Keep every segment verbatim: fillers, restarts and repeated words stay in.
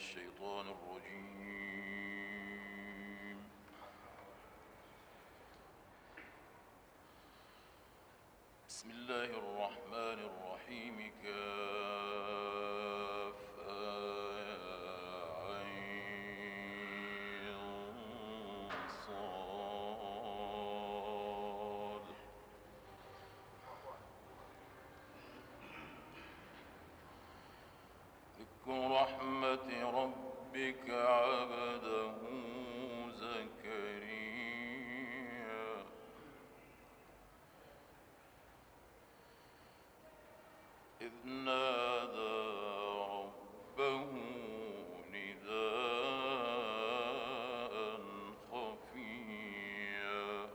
الشيطان الرجيم. بسم الله الرحمن الرحيم. كافها عين صاد. ذكر رحمة ربك عبده زكريا إذ نادى ربه نداء خفيا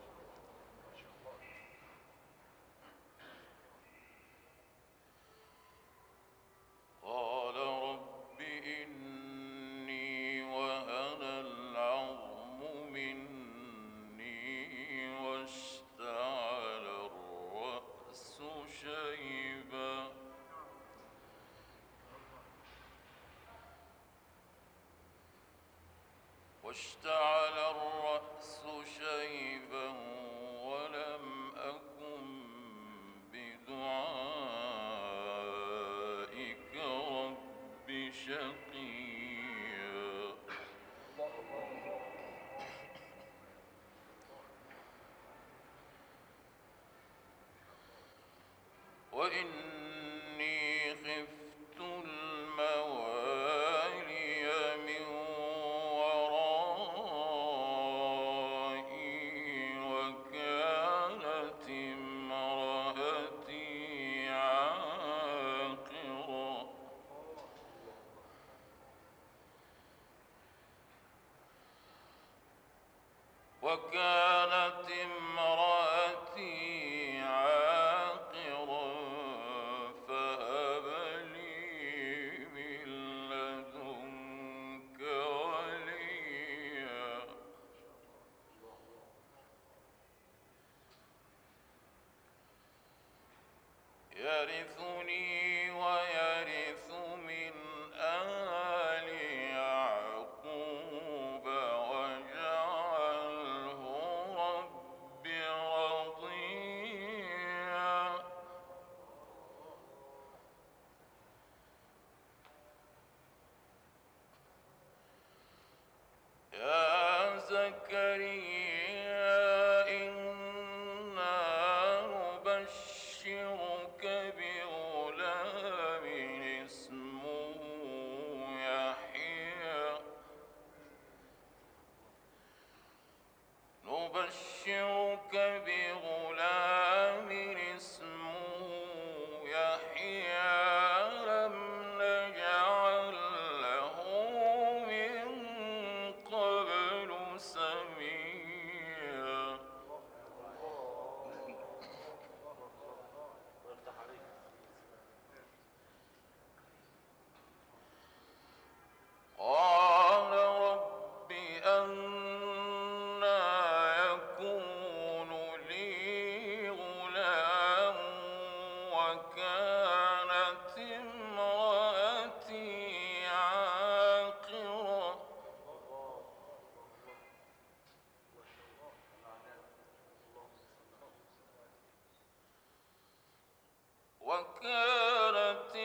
قال رب إني وهن العظم مني واشتعل الرأس شيبا واشتعل الرأس شيبا ولم أكن بدعائك رب شقيا وإني خفت الموالي من ورائي وكانت امرأتي عاقرا وكانت امرأتي عاقرا فهب لي من لدنك وليا يرثني ويرث من آل يعقوب واجعله رب رضيا يا زكريا إنا نبشرك بغلام اسمه يحيى نبشرك بغلام اسمه يحيى لم نجعل له من قبل سميا قال رب أنى يكون لي غلام وكانت امرأتي عاقرا وكانت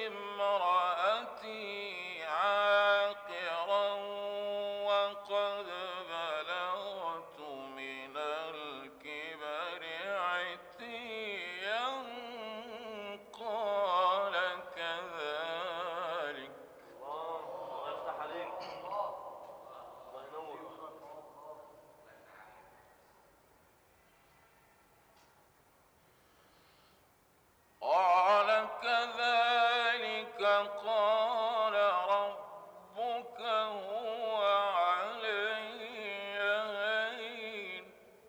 امرأتي عاقرا وقد بلغت من الكبر عتيا قال كذلك الله يفتح عليك. الله ينور. قال كذلك قال ربك هو علي هين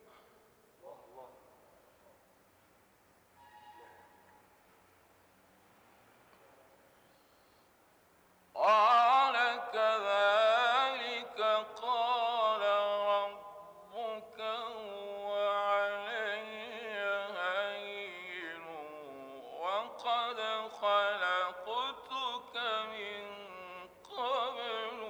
قال كذلك قال ربك هو علي هين وقد خلقتك من قبل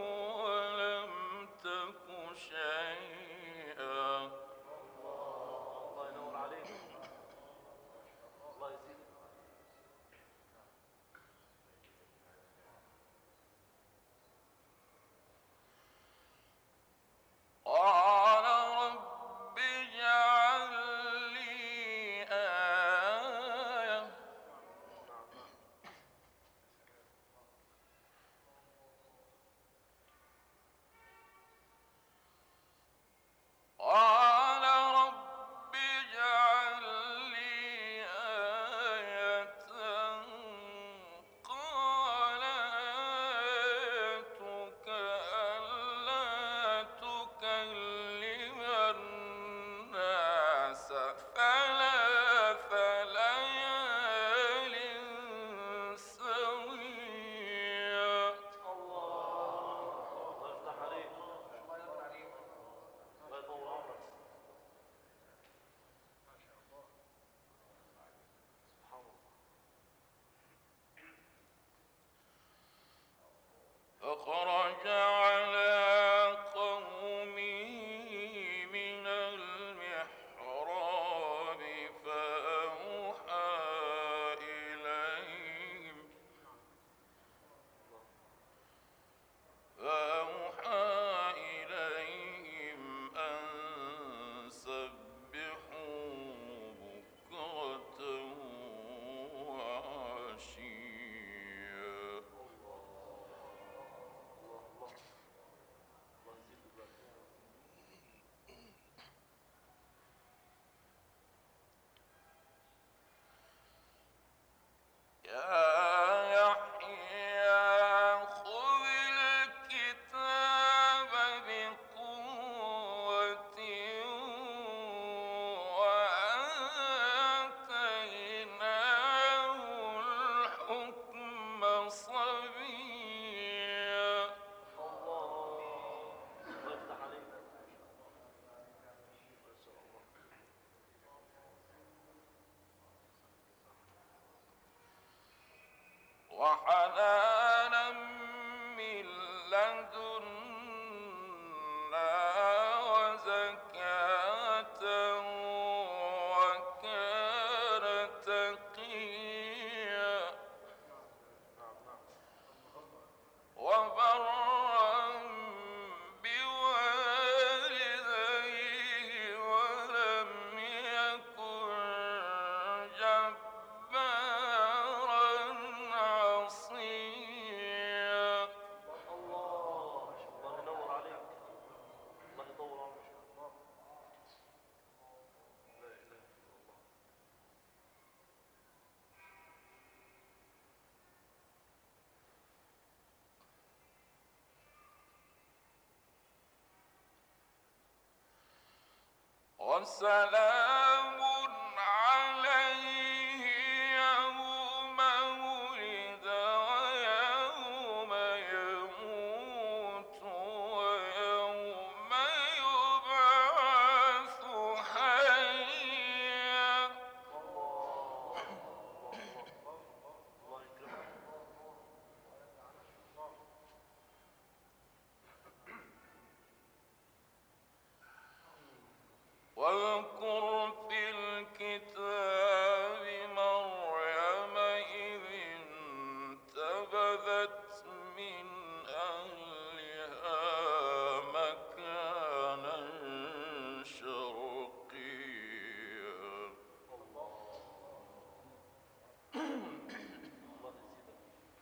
وحنانا من لدنا وزكاة وكان تقيا وبرا بوالديه ولم يكن جبارا عصيا. الله الله ينور عليك. الله يطول عمرك. لا إله إلا الله. وسلام عليه يوم ولد ويوم يموت ويوم يبعث حيا. الله الله الله يكرمك. واذكر في الكتاب مريم إذ انتبذت من أهلها مكانا شرقيا. الله يزيدك.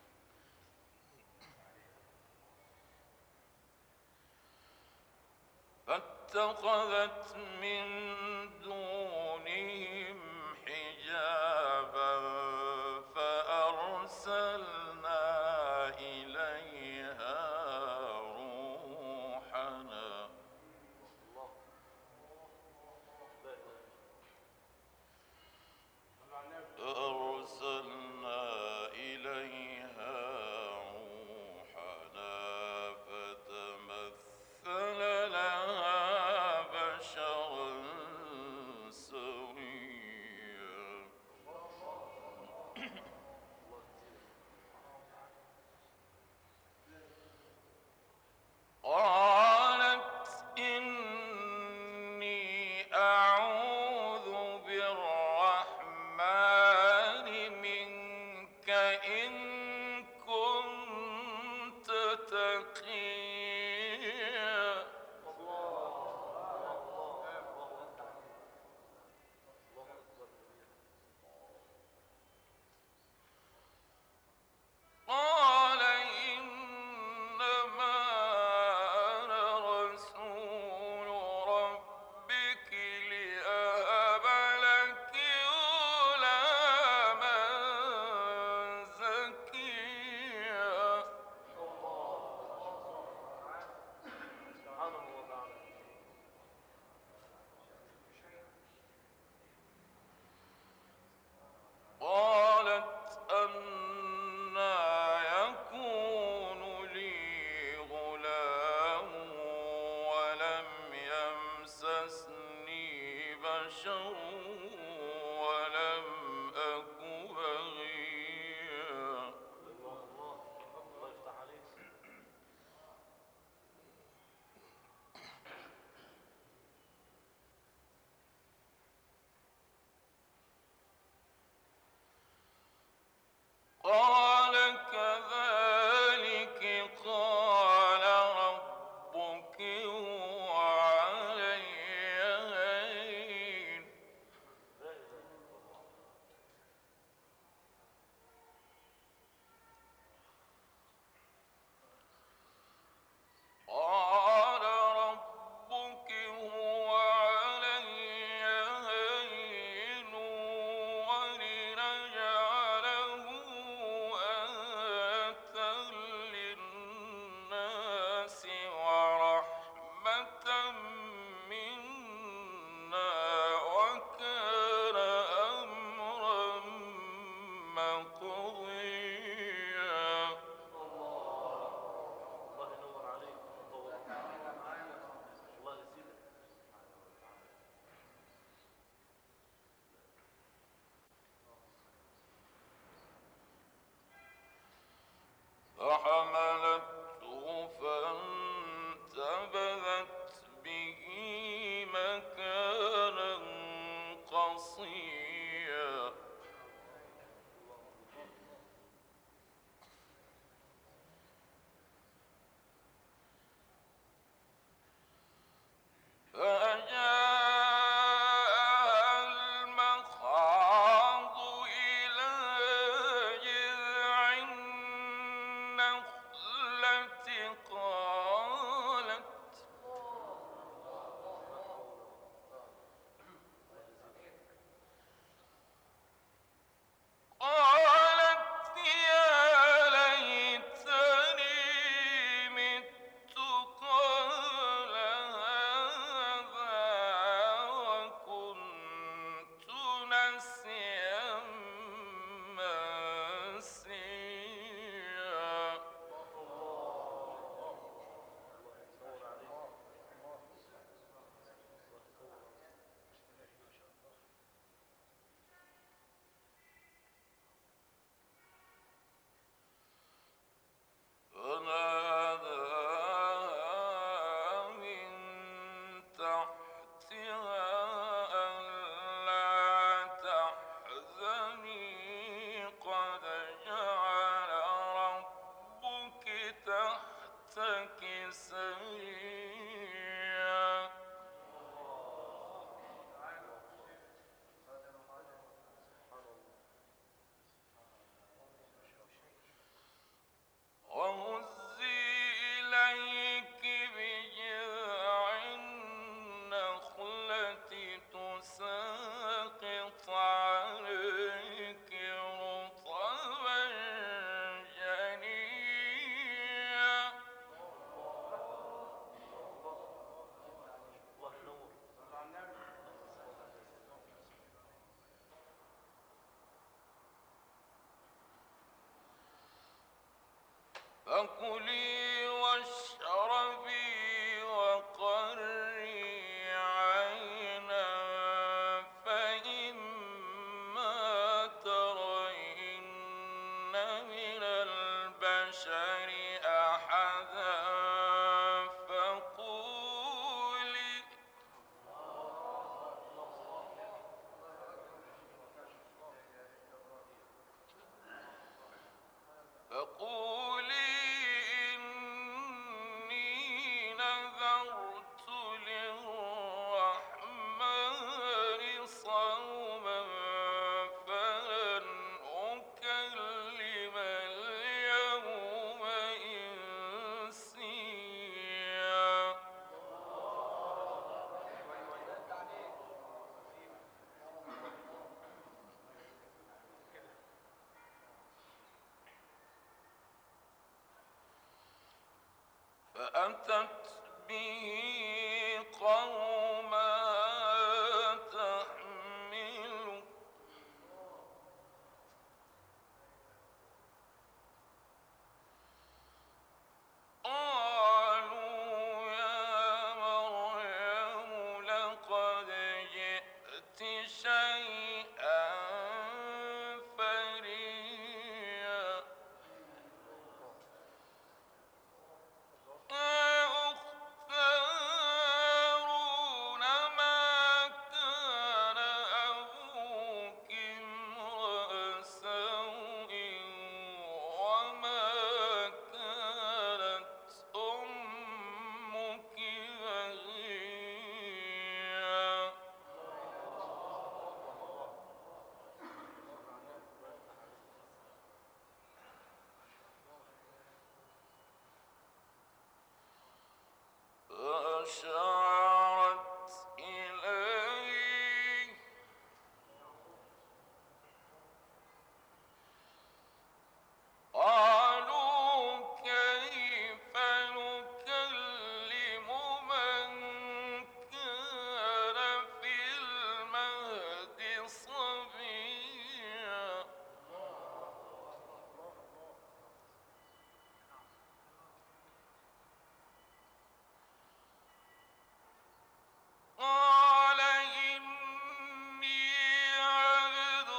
فاتخذت من دونهم حجابا فأرسلنا إليها روحنا الله لا إله فأرسلنا إليها روحنا فتمثل لها بشرا فكلي واشربي وقري عينا فإما ترين من البشر أحدا فقولي فقولي إني نذرت للرحمن صوما فلن أكلم اليوم إنسيا فأتت به قوما تحمله قالوا يا مريم لقد جئت شيئا فريا يا أخت هارون ما كان أبوك امرأ سوء وما كانت أمك بغيا فأشارت إليه قالوا كيف نكلم من كان في المهد صبيا قال إني عبد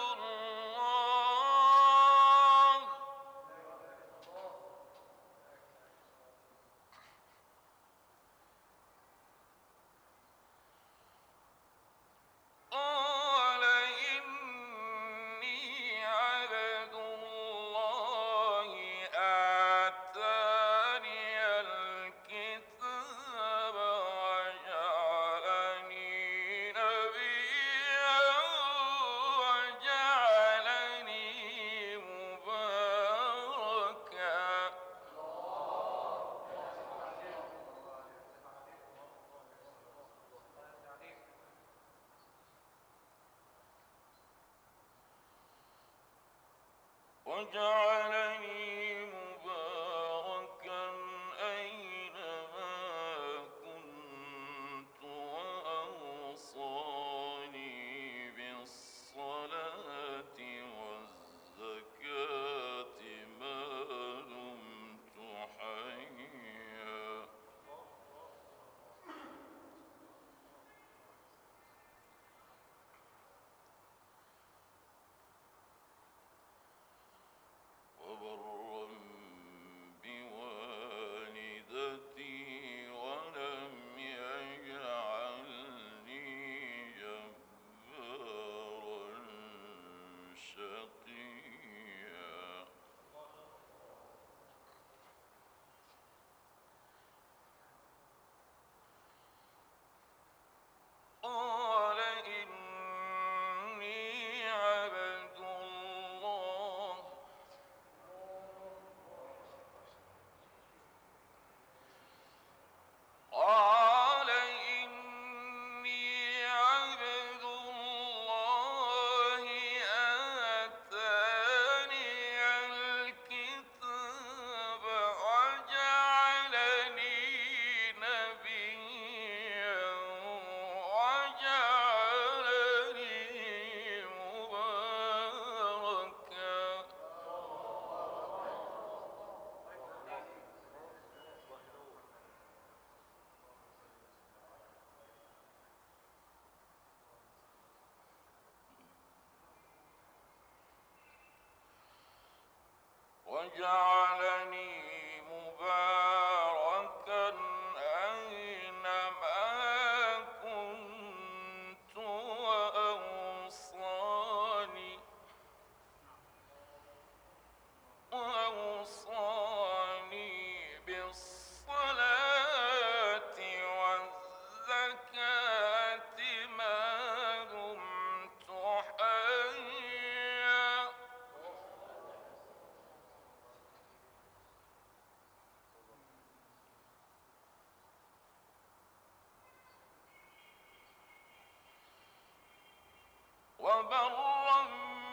الله قال إني عبد الله آتاني الكتاب وجعلني نبيا وجعلني مباركا وجعلني مباركا أينما كنت وأوصاني بالصلاة والزكاة ما دمت حيا وبرا بوالدتي ولم يجعلني جبارا شقيا قال إني عبد الله وجعلني مباركا أينما كنت وأوصاني وأوصاني بالصلاة والزكاة ما دمت حيا وبرا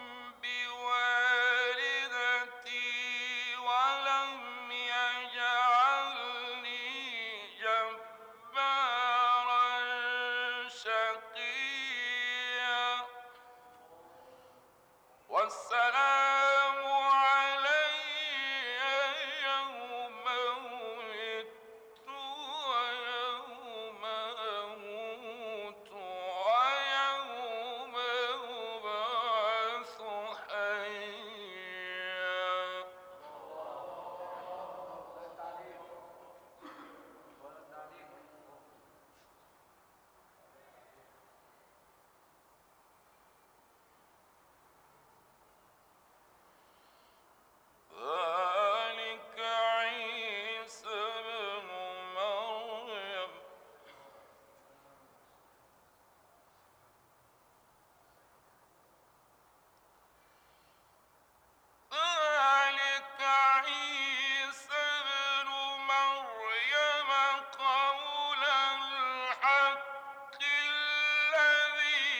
بوالدتي ولم يجعلني جبارا شقيا والسلام علي يوم ولدت ويوم أموت ويوم أبعث حيا ذلك عيسى ابن مريم ذلك عيسى ابن مريم قول الحق الذي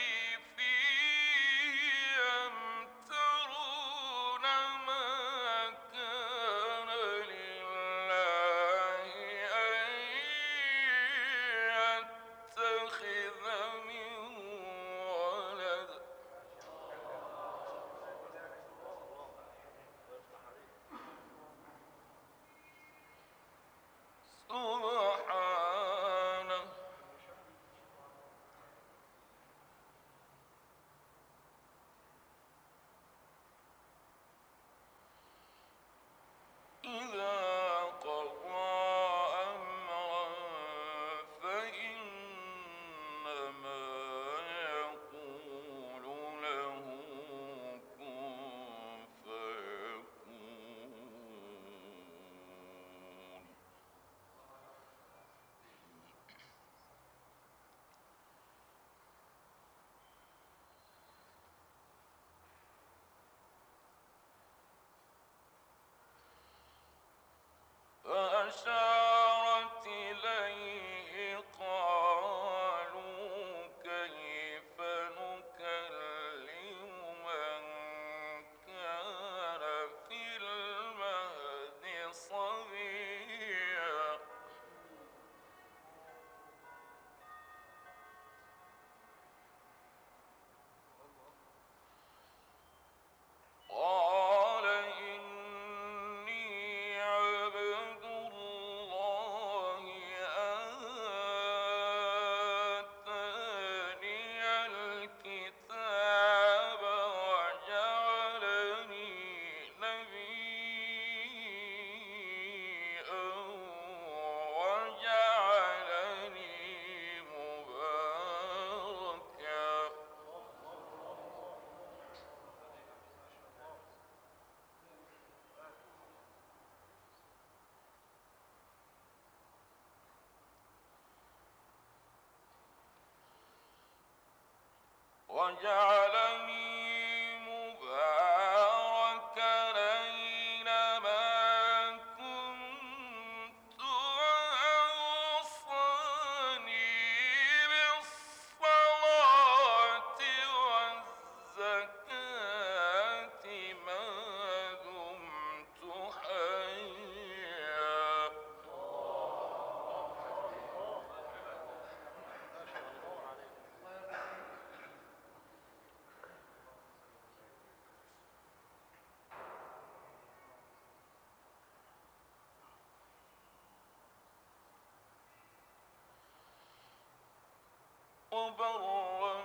فيه يمترون ما كان لله أن يتخذ من ولد سبحانه إذا قضى أمرا فإنما يقول له كن فيكون فأشارت إليه قالوا كيف نكلم من كان في المهد صبيا قال إني عبد الله آتاني الكتاب وجعلني نبيا وجعلني مباركا وجعلني مباركا أينما كنت وأوصاني بالصلاة والزكاة ما دمت حيا وبرا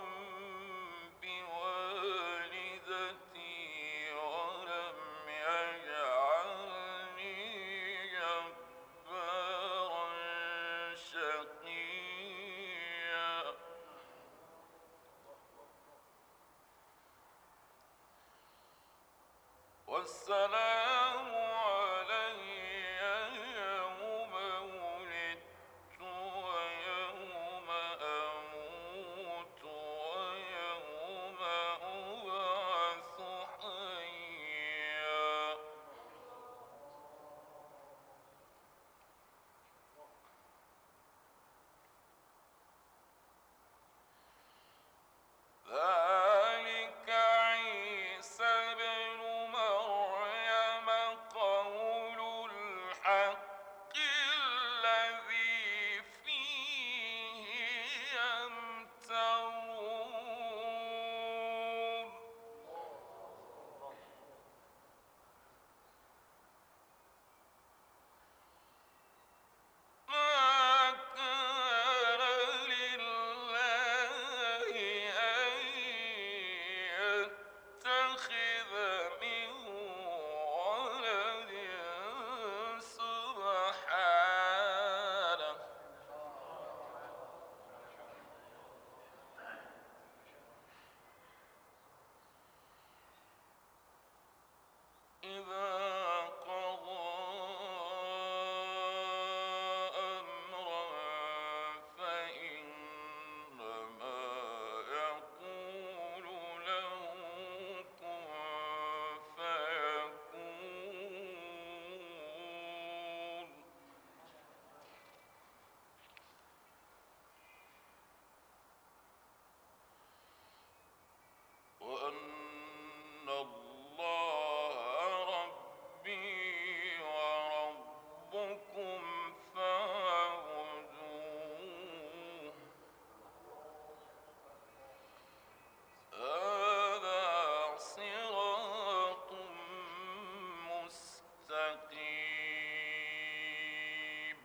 بوالدتي ولم يجعلني السلام علي يوم ولدت ويوم أموت ويوم أبعث حيا. ذلك عيسى ابن مريم قول الحق الذي فيه يمترون. ما كان لله أن يتخذ من ولد سبحانه إذا قضى أمرا فإنما يقول له كن فيكون. وأن الله ربي وربكم فاعبدوه هذا صراط مستقيم.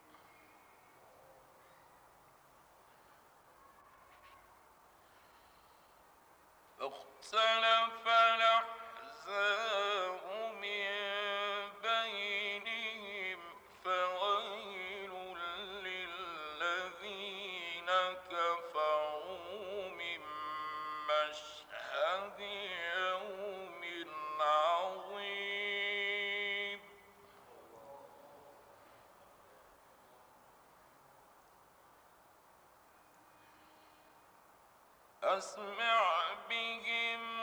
فاختلف الأحزاب من بينهم فويل للذين كفروا من مشهد يوم عظيم. أسمع بهم